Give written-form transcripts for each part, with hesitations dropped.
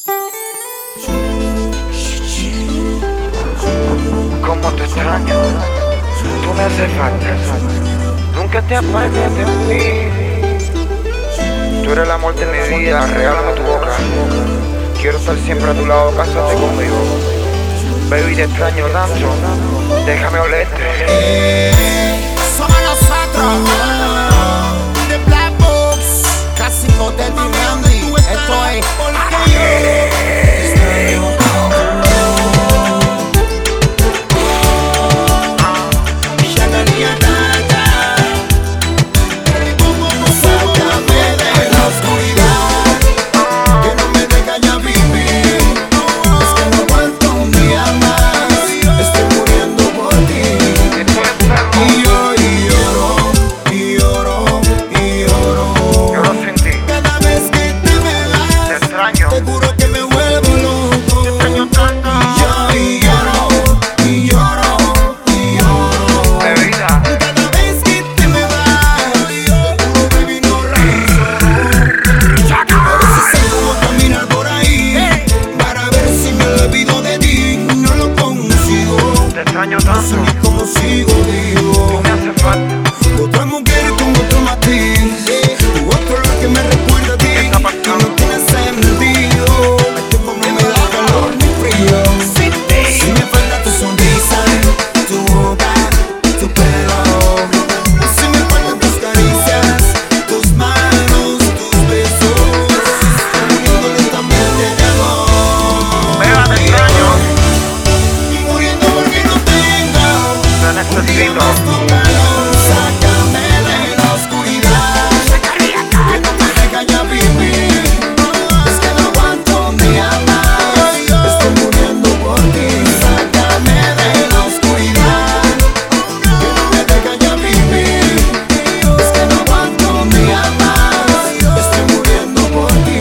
Cómo te extraño, tú me haces falta. Nunca te apartes de mí. Tú eres el amor de mi vida, regálame tu boca. Quiero estar siempre a tu lado, cásate conmigo. Baby, te extraño tanto, déjame olerte. Somos nosotros, The Black Books, clásicos de D-Randy. Esto es porque yo extraño. Seguro que me vuelvo loco. Te extraño tanto. Y lloro, y lloro, y lloro. De vida. Cada vez que te me vas, baby, no razón. A veces salgo a caminar por ahí para ver si me olvido de ti. No lo consigo. Te extraño No sé tanto. ni cómo sigo vivo. Tú me haces falta. Otra mujer con otro matiz. Tu otro lo que me recuerda a ti. ¿Qué está pasando? Que no tiene sentido. Este no me da calor ni frío. Si me falta tu sonrisa, tu boca, tu pelo. Si me faltan tus caricias, tus manos, tus besos. Estoy muriendo lentamente de amor. Mira, te extraño. Y muriendo porque no tengo Te un día necesito. más tu calor. Sácame de la oscuridad. Que no me deja ya vivir. Es que no aguanto ni amar. Estoy muriendo por ti. Sácame de la oscuridad. Que no me deja ya vivir. Es que no aguanto ni amar. Estoy muriendo por ti.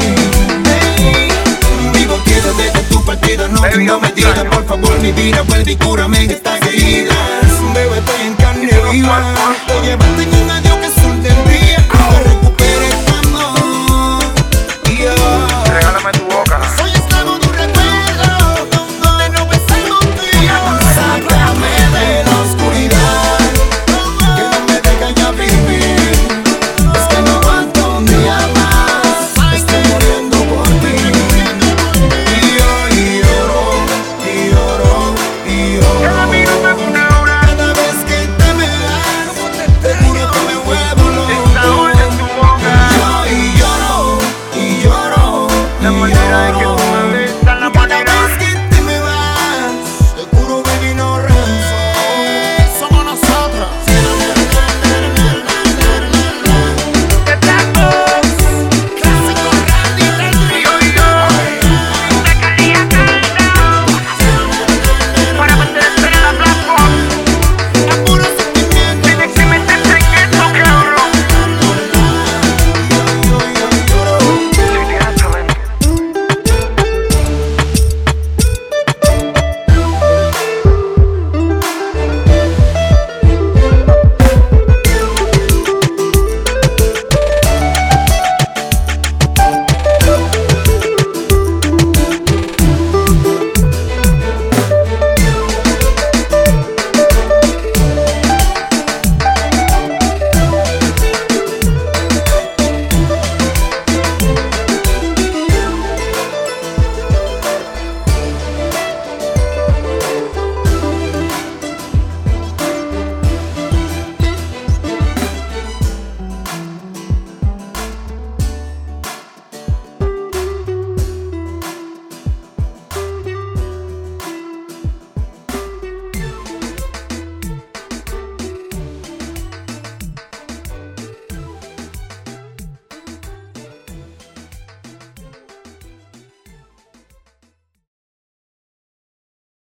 Vivo quiero desde tu partida. No Baby, tengo medida. extraño. Por favor, mi vida, vuelve y cúrame en estas heridas. Bebé, estoy en carne viva. Te llevaste en un adiós que sol del día. Que recupere este amor. Y yo Regálame tu boca. soy esclavo de un recuerdo donde no ves algún día. Sácame de la oscuridad. Que no me deja ya vivir. Es que no aguanto ni más. Estoy muriendo por ti. Y yo lloro, y lloro, y lloro. Cada vez que te me vas, te juro que me vuelvo Esta loco. hora en tu boca. Y lloro, y lloro, La y manera en que lloro.